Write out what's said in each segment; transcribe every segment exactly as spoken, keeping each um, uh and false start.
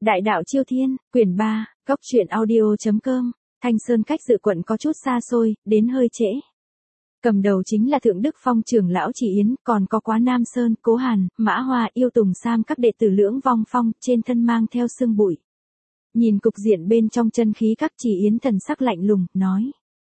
Đại đạo Chiêu Thiên, quyển ba, góc truyện audio.com, Thanh Sơn cách dự quận có chút xa xôi, đến hơi trễ. Cầm đầu chính là Thượng Đức Phong trưởng lão Chỉ Yến, còn có Quá Nam Sơn, Cố Hàn, Mã Hoa, Yêu Tùng Sam các đệ tử Lưỡng Vong Phong, trên thân mang theo sương bụi. Nhìn cục diện bên trong chân khí các Chỉ Yến thần sắc lạnh lùng, nói.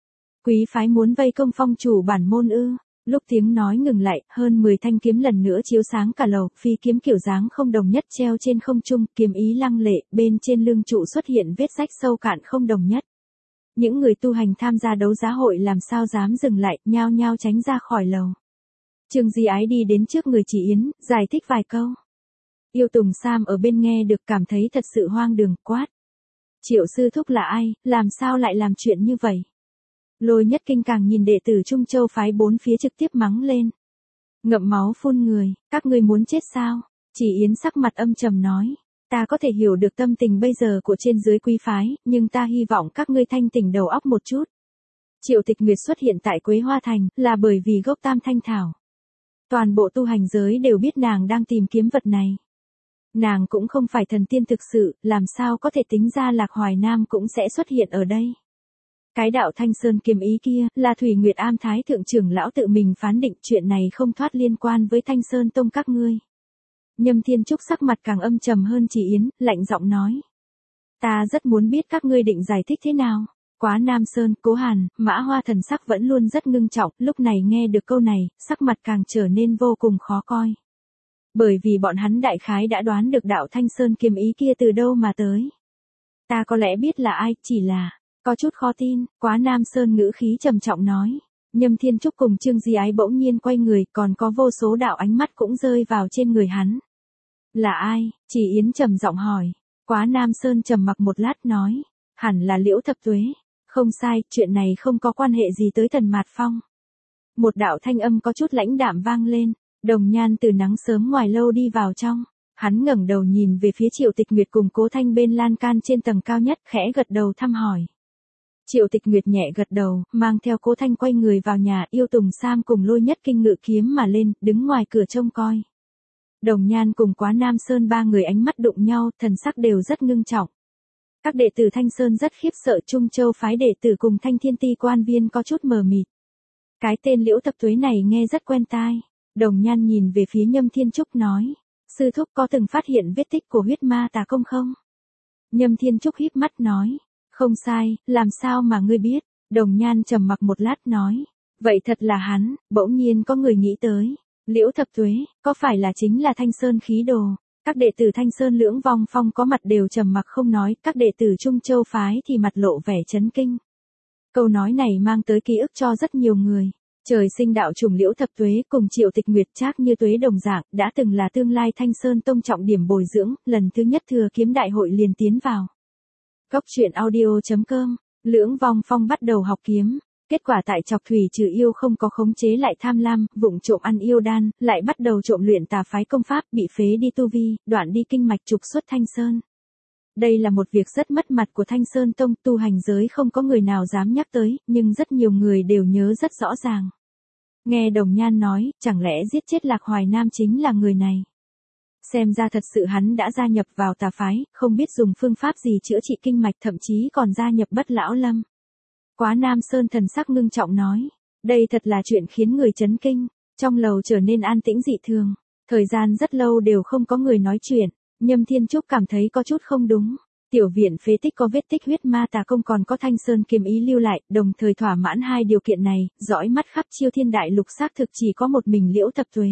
Quý phái muốn vây công phong chủ bản môn ư. Lúc tiếng nói ngừng lại, hơn mười thanh kiếm lần nữa chiếu sáng cả lầu, phi kiếm kiểu dáng không đồng nhất treo trên không trung, kiếm ý lăng lệ, bên trên lưng trụ xuất hiện vết rách sâu cạn không đồng nhất. Những người tu hành tham gia đấu giá hội làm sao dám dừng lại, nhao nhao tránh ra khỏi lầu. Trương Di Ái đi đến trước người Chỉ Yến, giải thích vài câu. Yêu Tùng Sam ở bên nghe được cảm thấy thật sự hoang đường, quát. Triệu sư thúc là ai, làm sao lại làm chuyện như vậy? Lôi Nhất Kinh càng nhìn đệ tử Trung Châu phái bốn phía trực tiếp mắng lên. Ngậm máu phun người, các ngươi muốn chết sao? Chỉ Yến sắc mặt âm trầm nói. Ta có thể hiểu được tâm tình bây giờ của trên dưới quý phái, nhưng ta hy vọng các ngươi thanh tỉnh đầu óc một chút. Triệu Tịch Nguyệt xuất hiện tại Quế Hoa Thành, là bởi vì gốc Tam Thanh Thảo. Toàn bộ tu hành giới đều biết nàng đang tìm kiếm vật này. Nàng cũng không phải thần tiên thực sự, làm sao có thể tính ra Lạc Hoài Nam cũng sẽ xuất hiện ở đây. Cái đạo Thanh Sơn kiếm ý kia, là Thủy Nguyệt Am Thái thượng trưởng lão tự mình phán định, chuyện này không thoát liên quan với Thanh Sơn tông các ngươi. Nhâm Thiên Trúc sắc mặt càng âm trầm hơn Chỉ Yến, lạnh giọng nói. Ta rất muốn biết các ngươi định giải thích thế nào. Quá Nam Sơn, Cố Hàn, Mã Hoa thần sắc vẫn luôn rất ngưng trọng, lúc này nghe được câu này, sắc mặt càng trở nên vô cùng khó coi. Bởi vì bọn hắn đại khái đã đoán được đạo Thanh Sơn kiếm ý kia từ đâu mà tới. Ta có lẽ biết là ai, chỉ là... Có chút khó tin, Quá Nam Sơn ngữ khí trầm trọng nói. Nhâm Thiên Trúc cùng Trương Di Ái bỗng nhiên quay người, còn có vô số đạo ánh mắt cũng rơi vào trên người hắn. Là ai? Chỉ Yến trầm giọng hỏi. Quá Nam Sơn trầm mặc một lát nói. Hẳn là Liễu Thập Tuế. Không sai, chuyện này không có quan hệ gì tới Tần Mạt Phong. Một đạo thanh âm có chút lãnh đạm vang lên. Đồng Nhan từ nắng sớm ngoài lâu đi vào trong. Hắn ngẩng đầu nhìn về phía Triệu Tịch Nguyệt cùng Cố Thanh bên lan can trên tầng cao nhất, khẽ gật đầu thăm hỏi. Triệu Tịch Nguyệt nhẹ gật đầu, mang theo Cố Thanh quay người vào nhà, Yêu Tùng Sam cùng Lôi Nhất Kinh ngự kiếm mà lên, đứng ngoài cửa trông coi. Đồng Nhan cùng Quá Nam Sơn ba người ánh mắt đụng nhau, thần sắc đều rất ngưng trọng. Các đệ tử Thanh Sơn rất khiếp sợ, Trung Châu phái đệ tử cùng Thanh Thiên Ti quan viên có chút mờ mịt. Cái tên Liễu Thập Tuế này nghe rất quen tai. Đồng Nhan nhìn về phía Nhâm Thiên Trúc nói, sư thúc có từng phát hiện vết tích của huyết ma tà công không? Nhâm Thiên Trúc híp mắt nói. Không sai, làm sao mà ngươi biết? Đồng Nhan trầm mặc một lát nói. Vậy thật là hắn, bỗng nhiên có người nghĩ tới. Liễu Thập Tuế, có phải là chính là Thanh Sơn khí đồ? Các đệ tử Thanh Sơn Lưỡng Vong Phong có mặt đều trầm mặc không nói, các đệ tử Trung Châu phái thì mặt lộ vẻ chấn kinh. Câu nói này mang tới ký ức cho rất nhiều người. Trời sinh đạo trùng Liễu Thập Tuế cùng Triệu Tịch Nguyệt Trác Như Tuế đồng dạng, đã từng là tương lai Thanh Sơn tông trọng điểm bồi dưỡng, lần thứ nhất thừa kiếm đại hội liền tiến vào. Góc truyện audio.com, Lưỡng Vong Phong bắt đầu học kiếm, kết quả tại Chọc Thủy trừ yêu không có khống chế lại tham lam, vụng trộm ăn yêu đan, lại bắt đầu trộm luyện tà phái công pháp, bị phế đi tu vi, đoạn đi kinh mạch trục xuất Thanh Sơn. Đây là một việc rất mất mặt của Thanh Sơn tông, tu hành giới không có người nào dám nhắc tới, nhưng rất nhiều người đều nhớ rất rõ ràng. Nghe Đồng Nhan nói, chẳng lẽ giết chết Lạc Hoài Nam chính là người này? Xem ra thật sự hắn đã gia nhập vào tà phái, không biết dùng phương pháp gì chữa trị kinh mạch, thậm chí còn gia nhập Bất Lão Lâm. Quá Nam Sơn thần sắc ngưng trọng nói, đây thật là chuyện khiến người chấn kinh. Trong lầu trở nên an tĩnh dị thường, thời gian rất lâu đều không có người nói chuyện. Nhâm Thiên Trúc cảm thấy có chút không đúng. Tiểu viện phế tích có vết tích huyết ma tà công, còn có Thanh Sơn kiếm ý lưu lại, đồng thời thỏa mãn hai điều kiện này, dõi mắt khắp Chiêu Thiên đại lục xác thực chỉ có một mình Liễu Thập Tuế.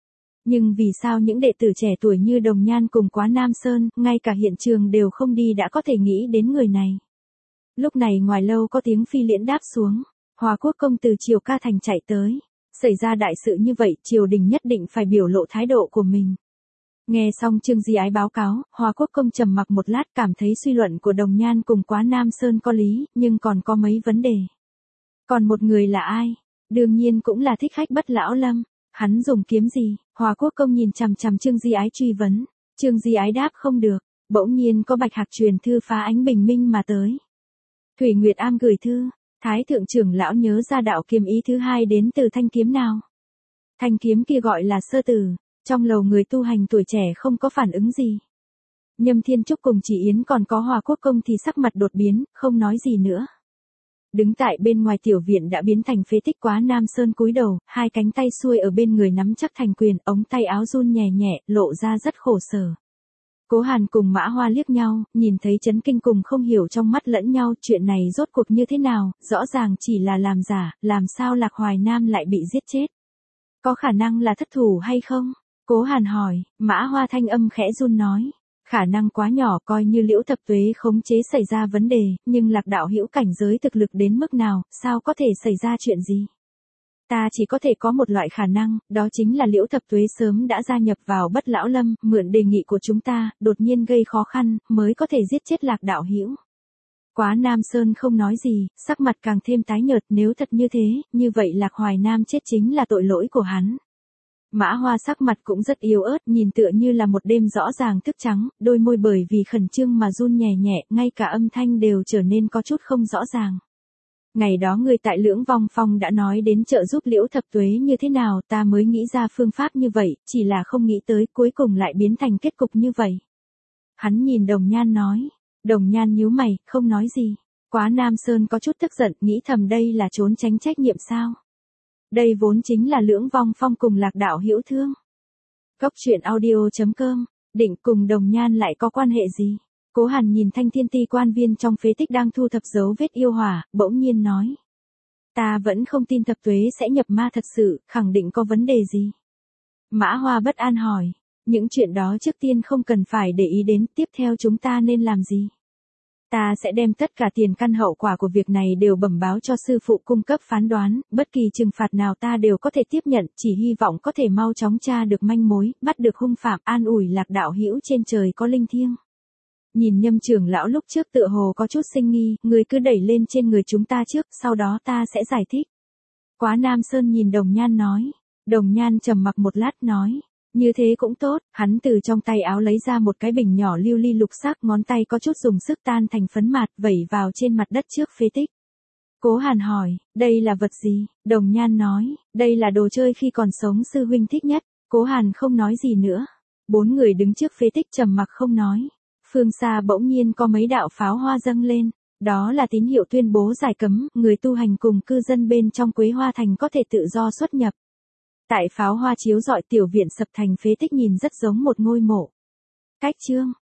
Nhưng vì sao những đệ tử trẻ tuổi như Đồng Nhan cùng Quá Nam Sơn, ngay cả hiện trường đều không đi đã có thể nghĩ đến người này? Lúc này ngoài lâu có tiếng phi liễn đáp xuống, Hòa Quốc công từ Triều Ca Thành chạy tới. Xảy ra đại sự như vậy, triều đình nhất định phải biểu lộ thái độ của mình. Nghe xong Trương Di Ái báo cáo, Hòa Quốc công trầm mặc một lát, cảm thấy suy luận của Đồng Nhan cùng Quá Nam Sơn có lý, nhưng còn có mấy vấn đề. Còn một người là ai? Đương nhiên cũng là thích khách Bất Lão Lâm. Hắn dùng kiếm gì? Hòa Quốc công nhìn chằm chằm Trương Di Ái truy vấn. Trương Di Ái đáp không được. Bỗng nhiên có bạch hạc truyền thư phá ánh bình minh mà tới. Thủy Nguyệt Am gửi thư. Thái thượng trưởng lão nhớ ra đạo kiếm ý thứ hai đến từ thanh kiếm nào? Thanh kiếm kia gọi là Sơ Tử. Trong lầu người tu hành tuổi trẻ không có phản ứng gì. Nhâm Thiên Trúc cùng Chỉ Yến còn có Hòa Quốc Công thì sắc mặt đột biến, không nói gì nữa. Đứng tại bên ngoài tiểu viện đã biến thành phế tích Quá Nam Sơn cúi đầu, hai cánh tay xuôi ở bên người nắm chắc thành quyền, ống tay áo run nhẹ nhẹ, lộ ra rất khổ sở. Cố Hàn cùng Mã Hoa liếc nhau, nhìn thấy chấn kinh cùng không hiểu trong mắt lẫn nhau, chuyện này rốt cuộc như thế nào, rõ ràng chỉ là làm giả, làm sao Lạc Hoài Nam lại bị giết chết. Có khả năng là thất thủ hay không? Cố Hàn hỏi, Mã Hoa thanh âm khẽ run nói. Khả năng quá nhỏ, coi như Liễu Thập Tuế khống chế xảy ra vấn đề, nhưng Lạc đạo hữu cảnh giới thực lực đến mức nào, sao có thể xảy ra chuyện gì? Ta chỉ có thể có một loại khả năng, đó chính là Liễu Thập Tuế sớm đã gia nhập vào Bất Lão Lâm, mượn đề nghị của chúng ta, đột nhiên gây khó khăn, mới có thể giết chết Lạc đạo hữu. Quá Nam Sơn không nói gì, sắc mặt càng thêm tái nhợt, nếu thật như thế, như vậy Lạc Hoài Nam chết chính là tội lỗi của hắn. Mã Hoa sắc mặt cũng rất yếu ớt, nhìn tựa như là một đêm rõ ràng thức trắng, đôi môi bởi vì khẩn trương mà run nhẹ nhẹ, ngay cả âm thanh đều trở nên có chút không rõ ràng. Ngày đó người tại Lưỡng Vong Phong đã nói đến trợ giúp Liễu Thập Tuế như thế nào, ta mới nghĩ ra phương pháp như vậy, chỉ là không nghĩ tới cuối cùng lại biến thành kết cục như vậy. Hắn nhìn Đồng Nhan nói, Đồng Nhan nhíu mày, không nói gì. Quá Nam Sơn có chút tức giận, nghĩ thầm đây là trốn tránh trách nhiệm sao? Đây vốn chính là Lưỡng Vong Phong cùng Lạc đạo hữu thương. Góc truyện audio chấm com, định cùng Đồng Nhan lại có quan hệ gì? Cố Hàn nhìn Thanh Thiên Ti quan viên trong phế tích đang thu thập dấu vết yêu hỏa, bỗng nhiên nói. Ta vẫn không tin Thập Tuế sẽ nhập ma thật sự, khẳng định có vấn đề gì? Mã Hoa bất an hỏi, những chuyện đó trước tiên không cần phải để ý đến, tiếp theo chúng ta nên làm gì? Ta sẽ đem tất cả tiền căn hậu quả của việc này đều bẩm báo cho sư phụ cung cấp phán đoán, bất kỳ trừng phạt nào ta đều có thể tiếp nhận, chỉ hy vọng có thể mau chóng tra được manh mối, bắt được hung phạm, an ủi Lạc đạo hữu trên trời có linh thiêng. Nhìn Nhâm trưởng lão lúc trước tựa hồ có chút sinh nghi, người cứ đẩy lên trên người chúng ta trước, sau đó ta sẽ giải thích. Quá Nam Sơn nhìn Đồng Nhan nói. Đồng Nhan trầm mặc một lát nói. Như thế cũng tốt, hắn từ trong tay áo lấy ra một cái bình nhỏ lưu ly lục sắc, ngón tay có chút dùng sức tan thành phấn mạt, vẩy vào trên mặt đất trước phế tích. Cố Hàn hỏi, đây là vật gì? Đồng Nhan nói, đây là đồ chơi khi còn sống sư huynh thích nhất. Cố Hàn không nói gì nữa. Bốn người đứng trước phế tích trầm mặc không nói. Phương xa bỗng nhiên có mấy đạo pháo hoa dâng lên. Đó là tín hiệu tuyên bố giải cấm, người tu hành cùng cư dân bên trong Quế Hoa Thành có thể tự do xuất nhập. Tại pháo hoa chiếu rọi tiểu viện sập thành phế tích nhìn rất giống một ngôi mộ. Cách chương